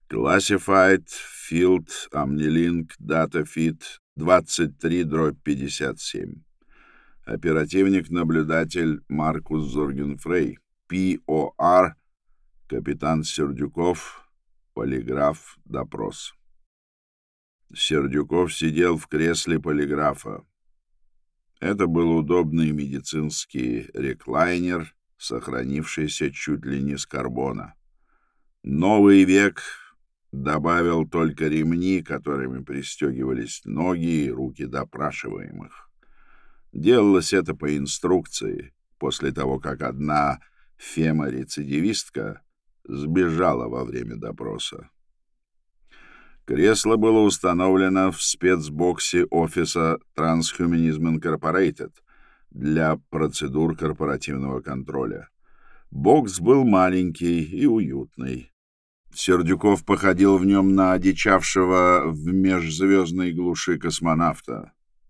Classified Field Omnilink Datafeed 23/57. Оперативник-наблюдатель Маркус Зоргенфрей, ПОР, капитан Сердюков, полиграф, допрос. Сердюков сидел в кресле полиграфа. Это был удобный медицинский реклайнер, сохранившийся чуть ли не с карбона. Новый век добавил только ремни, которыми пристегивались ноги и руки допрашиваемых. Делалось это по инструкции, после того, как одна фема-рецидивистка сбежала во время допроса. Кресло было установлено в спецбоксе офиса Transhumanism Incorporated для процедур корпоративного контроля. Бокс был маленький и уютный. Сердюков походил в нем на одичавшего в межзвездной глуши космонавта.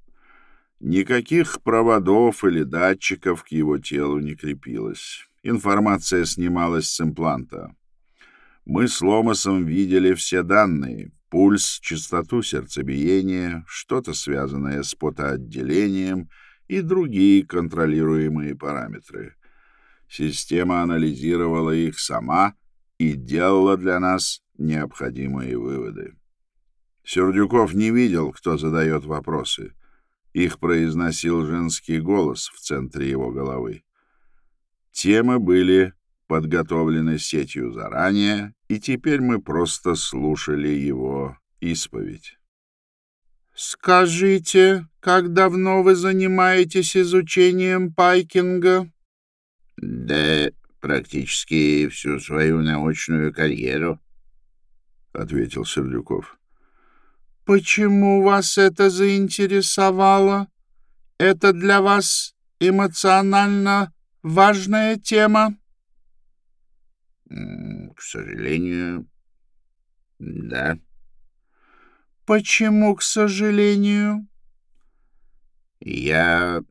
Никаких проводов или датчиков к его телу не крепилось. Информация снималась с импланта. Мы с Ломасом видели все данные: пульс, частоту сердцебиения, что-то связанное с потоотделением и другие контролируемые параметры. Система анализировала их сама и делала для нас необходимые выводы. Сердюков не видел, кто задает вопросы. Их произносил женский голос в центре его головы. Темы были подготовлены сетью заранее, и теперь мы просто слушали его исповедь. «Скажите, как давно вы занимаетесь изучением пайкинга?» «Да практически всю свою научную карьеру», — ответил Сердюков. «Почему вас это заинтересовало? Это для вас эмоционально важная тема?» «К сожалению, да». «Почему, к сожалению?» «Я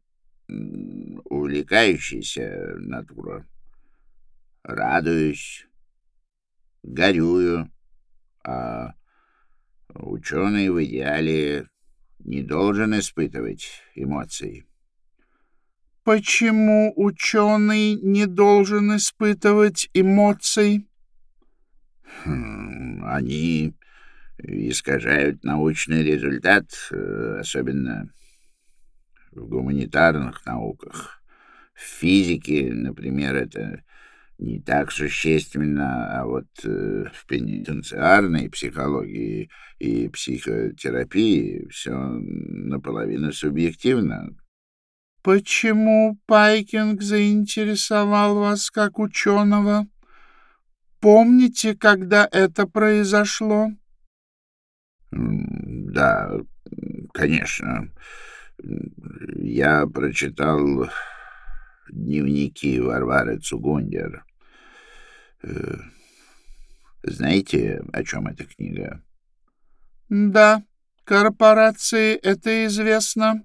увлекающаяся натура. Радуюсь, горюю, а ученый в идеале не должен испытывать эмоций». «Почему ученый не должен испытывать эмоций?» Они искажают научный результат, особенно в гуманитарных науках. В физике, например, это не так существенно, а вот в пенитенциарной психологии и психотерапии все наполовину субъективно. «Почему пайкинг заинтересовал вас как ученого? Помните, когда это произошло?» «Да, конечно. Я прочитал дневники Варвары Цугундер. Знаете, о чем эта книга?» «Да, корпорации это известно».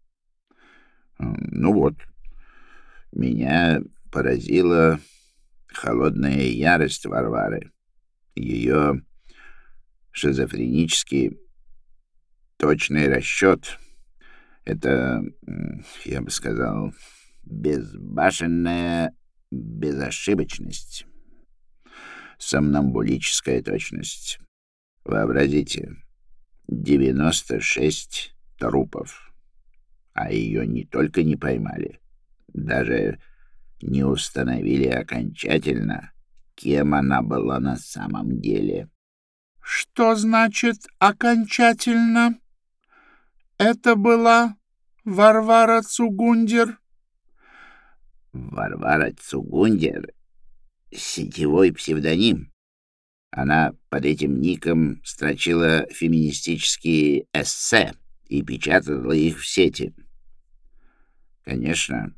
Ну вот, меня поразила холодная ярость Варвары, ее шизофренический точный расчет. Это, я бы сказал, безбашенная безошибочность, сомнамбулическая точность. Вообразите, 96 трупов, а ее не только не поймали, даже не установили окончательно, кем она была на самом деле. «Что значит окончательно? Это была Варвара Цугундер?» Варвара Цугундер — сетевой псевдоним. Она под этим ником строчила феминистические эссе и печатала их в сети. Конечно,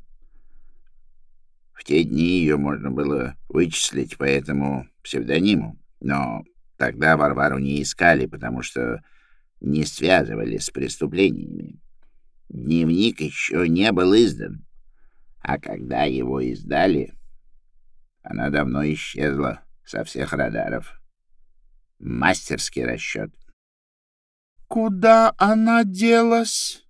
в те дни ее можно было вычислить по этому псевдониму, но тогда Варвару не искали, потому что не связывали с преступлениями. Дневник еще не был издан, а когда его издали, она давно исчезла со всех радаров. Мастерский расчет. Куда она делась?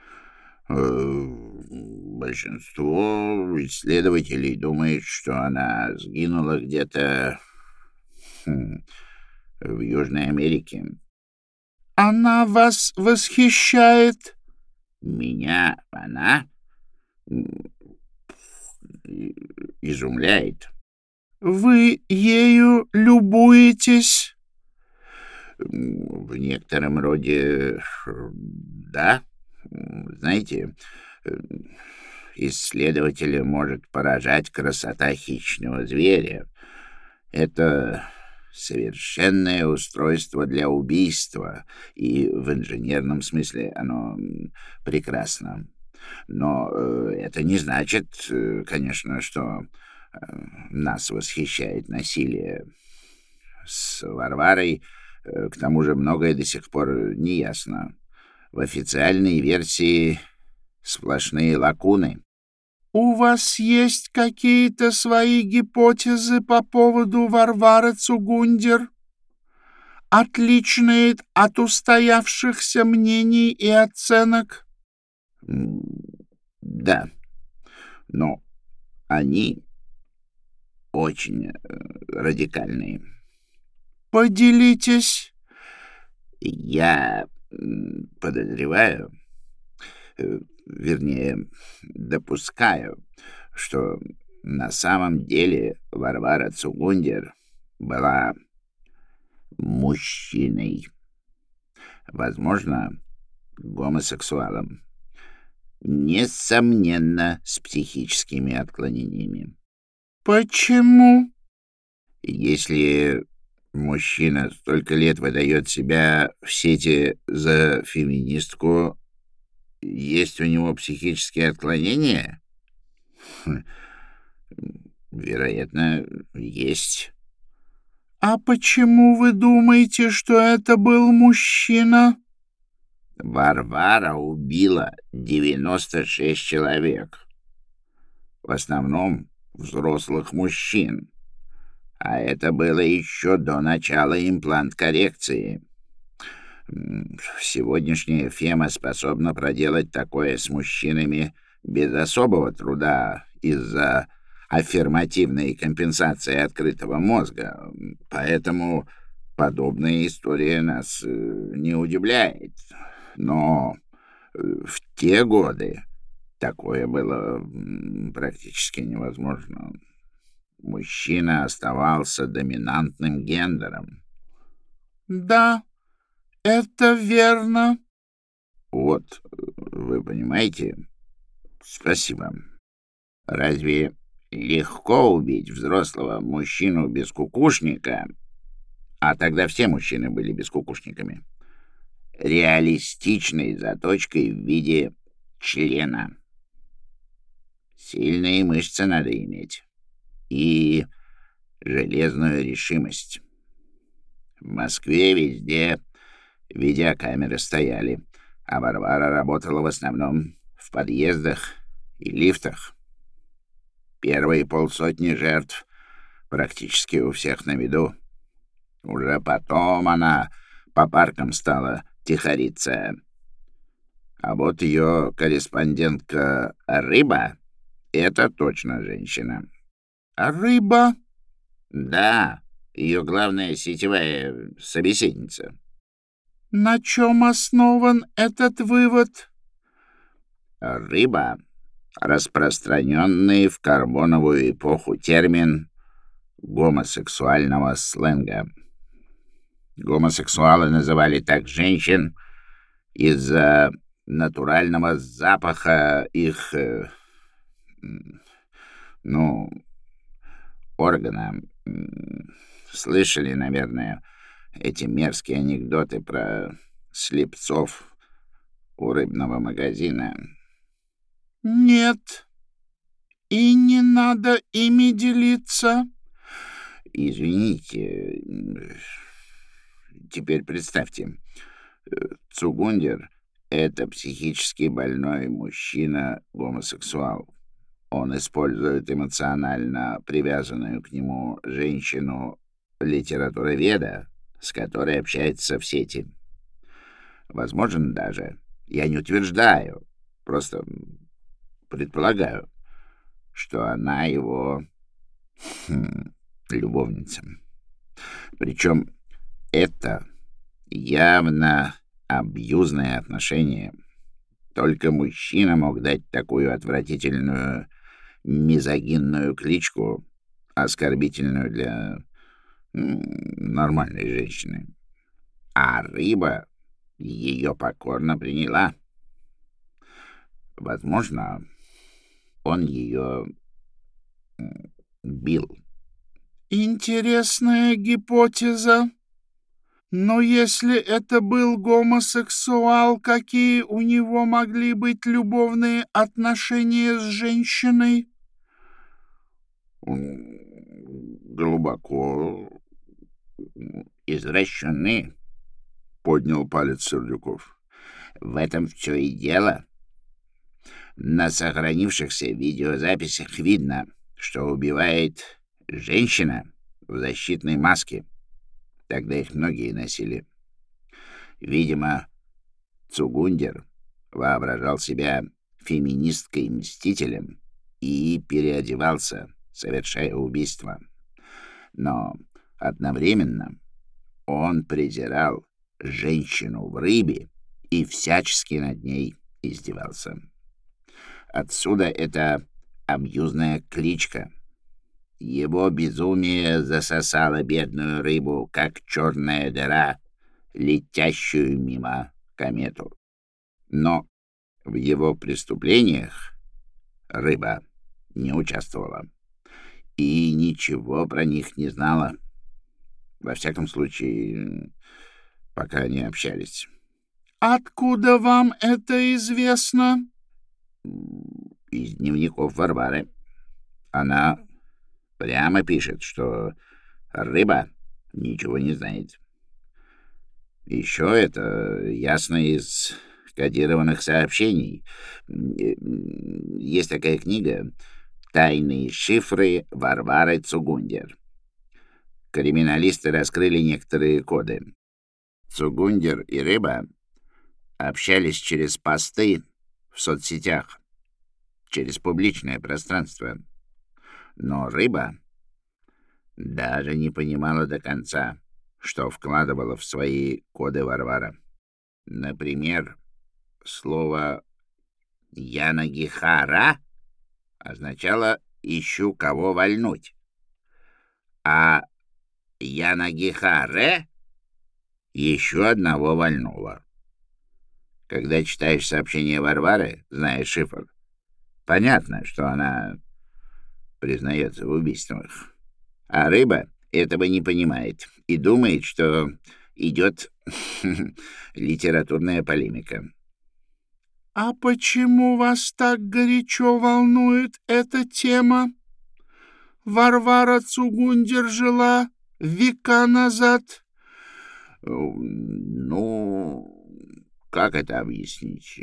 Большинство исследователей думает, что она сгинула где-то в Южной Америке. Она вас восхищает? Меня она изумляет. Вы ею любуетесь? В некотором роде да. Знаете, исследователя может поражать красота хищного зверя. Это совершенное устройство для убийства, и в инженерном смысле оно прекрасно. Но это не значит, конечно, что нас восхищает насилие. С Варварой, к тому же, многое до сих пор не ясно. В официальной версии сплошные лакуны. У вас есть какие-то свои гипотезы по поводу Варвары Цугундер? Отличные от устоявшихся мнений и оценок? Да, но они очень радикальные. Поделитесь. Я подозреваю, вернее, допускаю, что на самом деле Варвара Цугундер была мужчиной, возможно, гомосексуалом, несомненно, с психическими отклонениями. Почему? Если мужчина столько лет выдает себя в сети за феминистку, есть у него психические отклонения? Вероятно, есть. А почему вы думаете, что это был мужчина? Варвара убила 96 человек. В основном взрослых мужчин. А это было еще до начала имплант-коррекции. Сегодняшняя Фема способна проделать такое с мужчинами без особого труда из-за аффирмативной компенсации открытого мозга. Поэтому подобная история нас не удивляет. Но в те годы такое было практически невозможно. Мужчина оставался доминантным гендером. Да, это верно. Вот, вы понимаете? Спасибо. Разве легко убить взрослого мужчину без кукушника? А тогда все мужчины были бескукушниками. Реалистичной заточкой в виде члена. Сильные мышцы надо иметь. И железную решимость. В Москве везде видеокамеры стояли, а Варвара работала в основном в подъездах и лифтах. Первые 50 жертв практически у всех на виду. Уже потом она по паркам стала тихориться. А вот ее корреспондентка Рыба — это точно женщина. Рыба? Да, ее главная сетевая собеседница. На чем основан этот вывод? Рыба — распространенный в карбоновую эпоху термин гомосексуального сленга. Гомосексуалы называли так женщин из-за натурального запаха их, органа. Слышали, наверное, эти мерзкие анекдоты про слепцов у рыбного магазина? Нет. И не надо ими делиться. Извините. Теперь представьте. Цугундер — это психически больной мужчина-гомосексуал. Он использует эмоционально привязанную к нему женщину-литературоведа, с которой общается в сети. Возможно даже, я не утверждаю, просто предполагаю, что она его любовница. Причем это явно абьюзное отношение. Только мужчина мог дать такую отвратительную мизогинную кличку, оскорбительную для нормальной женщины. А рыба ее покорно приняла. Возможно, он ее бил. Интересная гипотеза. Но если это был гомосексуал, какие у него могли быть любовные отношения с женщиной? Глубоко извращены, поднял палец Сердюков. В этом все и дело. На сохранившихся видеозаписях видно, что убивает женщина в защитной маске. Тогда их многие носили. Видимо, Цугундер воображал себя феминисткой-мстителем и переодевался, совершая убийство. Но одновременно он презирал женщину в рыбе и всячески над ней издевался. Отсюда эта абьюзная кличка. Его безумие засосало бедную рыбу, как черная дыра, летящую мимо комету. Но в его преступлениях рыба не участвовала и ничего про них не знала. Во всяком случае, пока они общались. «Откуда вам это известно?» Из дневников Варвары. Она прямо пишет, что рыба ничего не знает. Еще это ясно из кодированных сообщений. Есть такая книга «Тайные шифры Варвары Цугундер». Криминалисты раскрыли некоторые коды. Цугундер и рыба общались через посты в соцсетях, через публичное пространство. Но рыба даже не понимала до конца, что вкладывала в свои коды Варвара. Например, слово «янагихара» означало «ищу кого вальнуть», а «янагихаре» — еще одного вальнула. Когда читаешь сообщение Варвары, зная шифр, понятно, что она признается в убийствах. А рыба этого не понимает и думает, что идет литературная полемика. «А почему вас так горячо волнует эта тема? Варвара Цугундер жила века назад». Как это объяснить?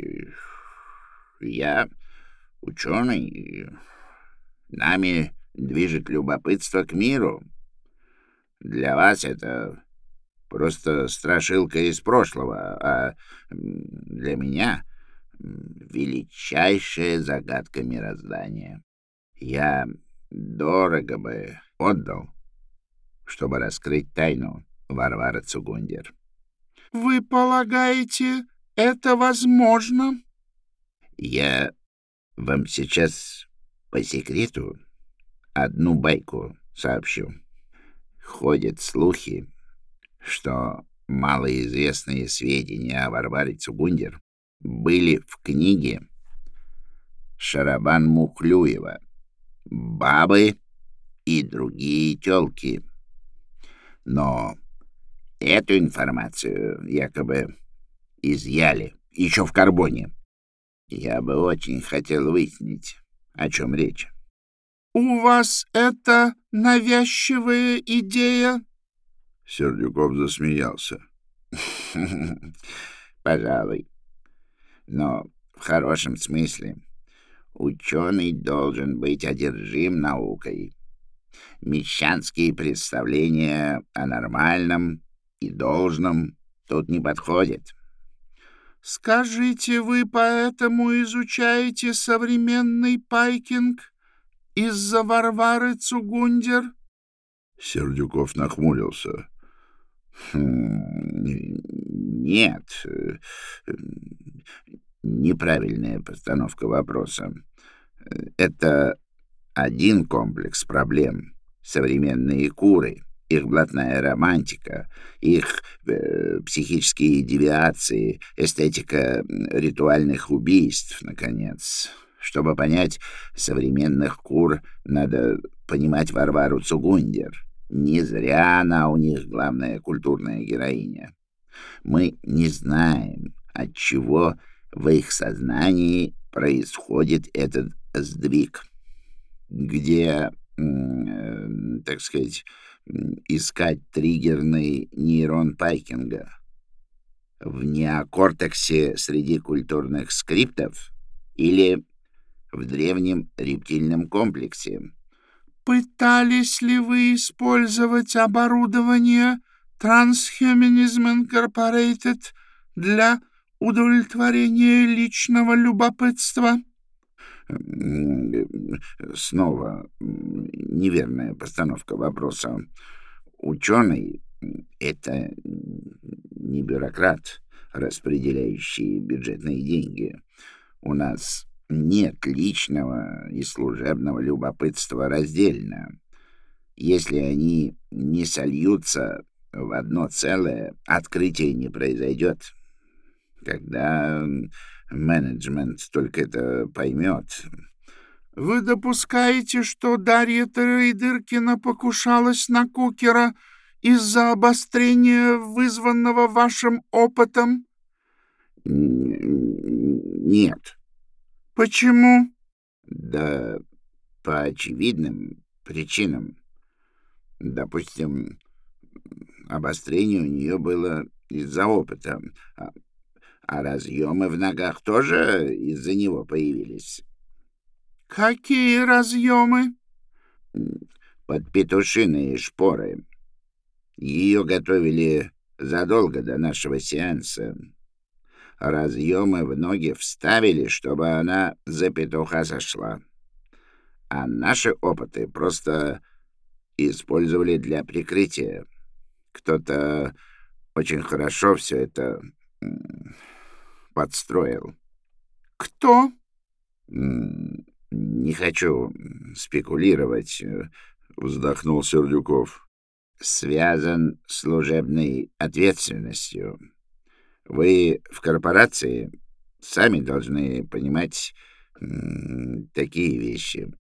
Я ученый, нами движет любопытство к миру. Для вас это просто страшилка из прошлого, а для меня величайшая загадка мироздания. Я дорого бы отдал, чтобы раскрыть тайну Варвары Цугундер. «Вы полагаете, это возможно?» Я вам сейчас по секрету одну байку сообщу. Ходят слухи, что малоизвестные сведения о Варваре Цугундер были в книге Шарабан-Мухлюева «Бабы и другие тёлки». Но эту информацию якобы изъяли еще в Карбоне. Я бы очень хотел выяснить, о чем речь. «У вас это навязчивая идея?» Сердюков засмеялся. Пожалуй. Но в хорошем смысле. Ученый должен быть одержим наукой. Мещанские представления о нормальном и должном тут не подходит. Скажите, вы поэтому изучаете современный пайкинг из-за Варвары Цугундер? Сердюков нахмурился. Нет, неправильная постановка вопроса. Это один комплекс проблем. Современные куры, их блатная романтика, их психические девиации, эстетика ритуальных убийств, наконец. Чтобы понять современных кур, надо понимать Варвару Цугундер. Не зря она у них главная культурная героиня. Мы не знаем, от чего в их сознании происходит этот сдвиг, где, так сказать, искать триггерный нейрон Пайкинга. В неокортексе среди культурных скриптов или в древнем рептильном комплексе. Пытались ли вы использовать оборудование Transhumanism Incorporated для удовлетворения личного любопытства? Снова неверная постановка вопроса. Ученый — это не бюрократ, распределяющий бюджетные деньги. У нас нет личного и служебного любопытства раздельно. Если они не сольются в одно целое, открытие не произойдет. Когда менеджмент только это поймет. Вы допускаете, что Дарья Трейдыркина покушалась на Кукера из-за обострения, вызванного вашим опытом? Нет. Почему? Да по очевидным причинам. Допустим, обострение у нее было из-за опыта, а разъемы в ногах тоже из-за него появились. Какие разъемы? Подпетушиные шпоры. Ее готовили задолго до нашего сеанса. Разъемы в ноги вставили, чтобы она за петуха сошла. А наши опыты просто использовали для прикрытия. Кто-то очень хорошо все это подстроил. Кто? Не хочу спекулировать, Вздохнул Сердюков. связан с служебной ответственностью. Вы в корпорации сами должны понимать такие вещи.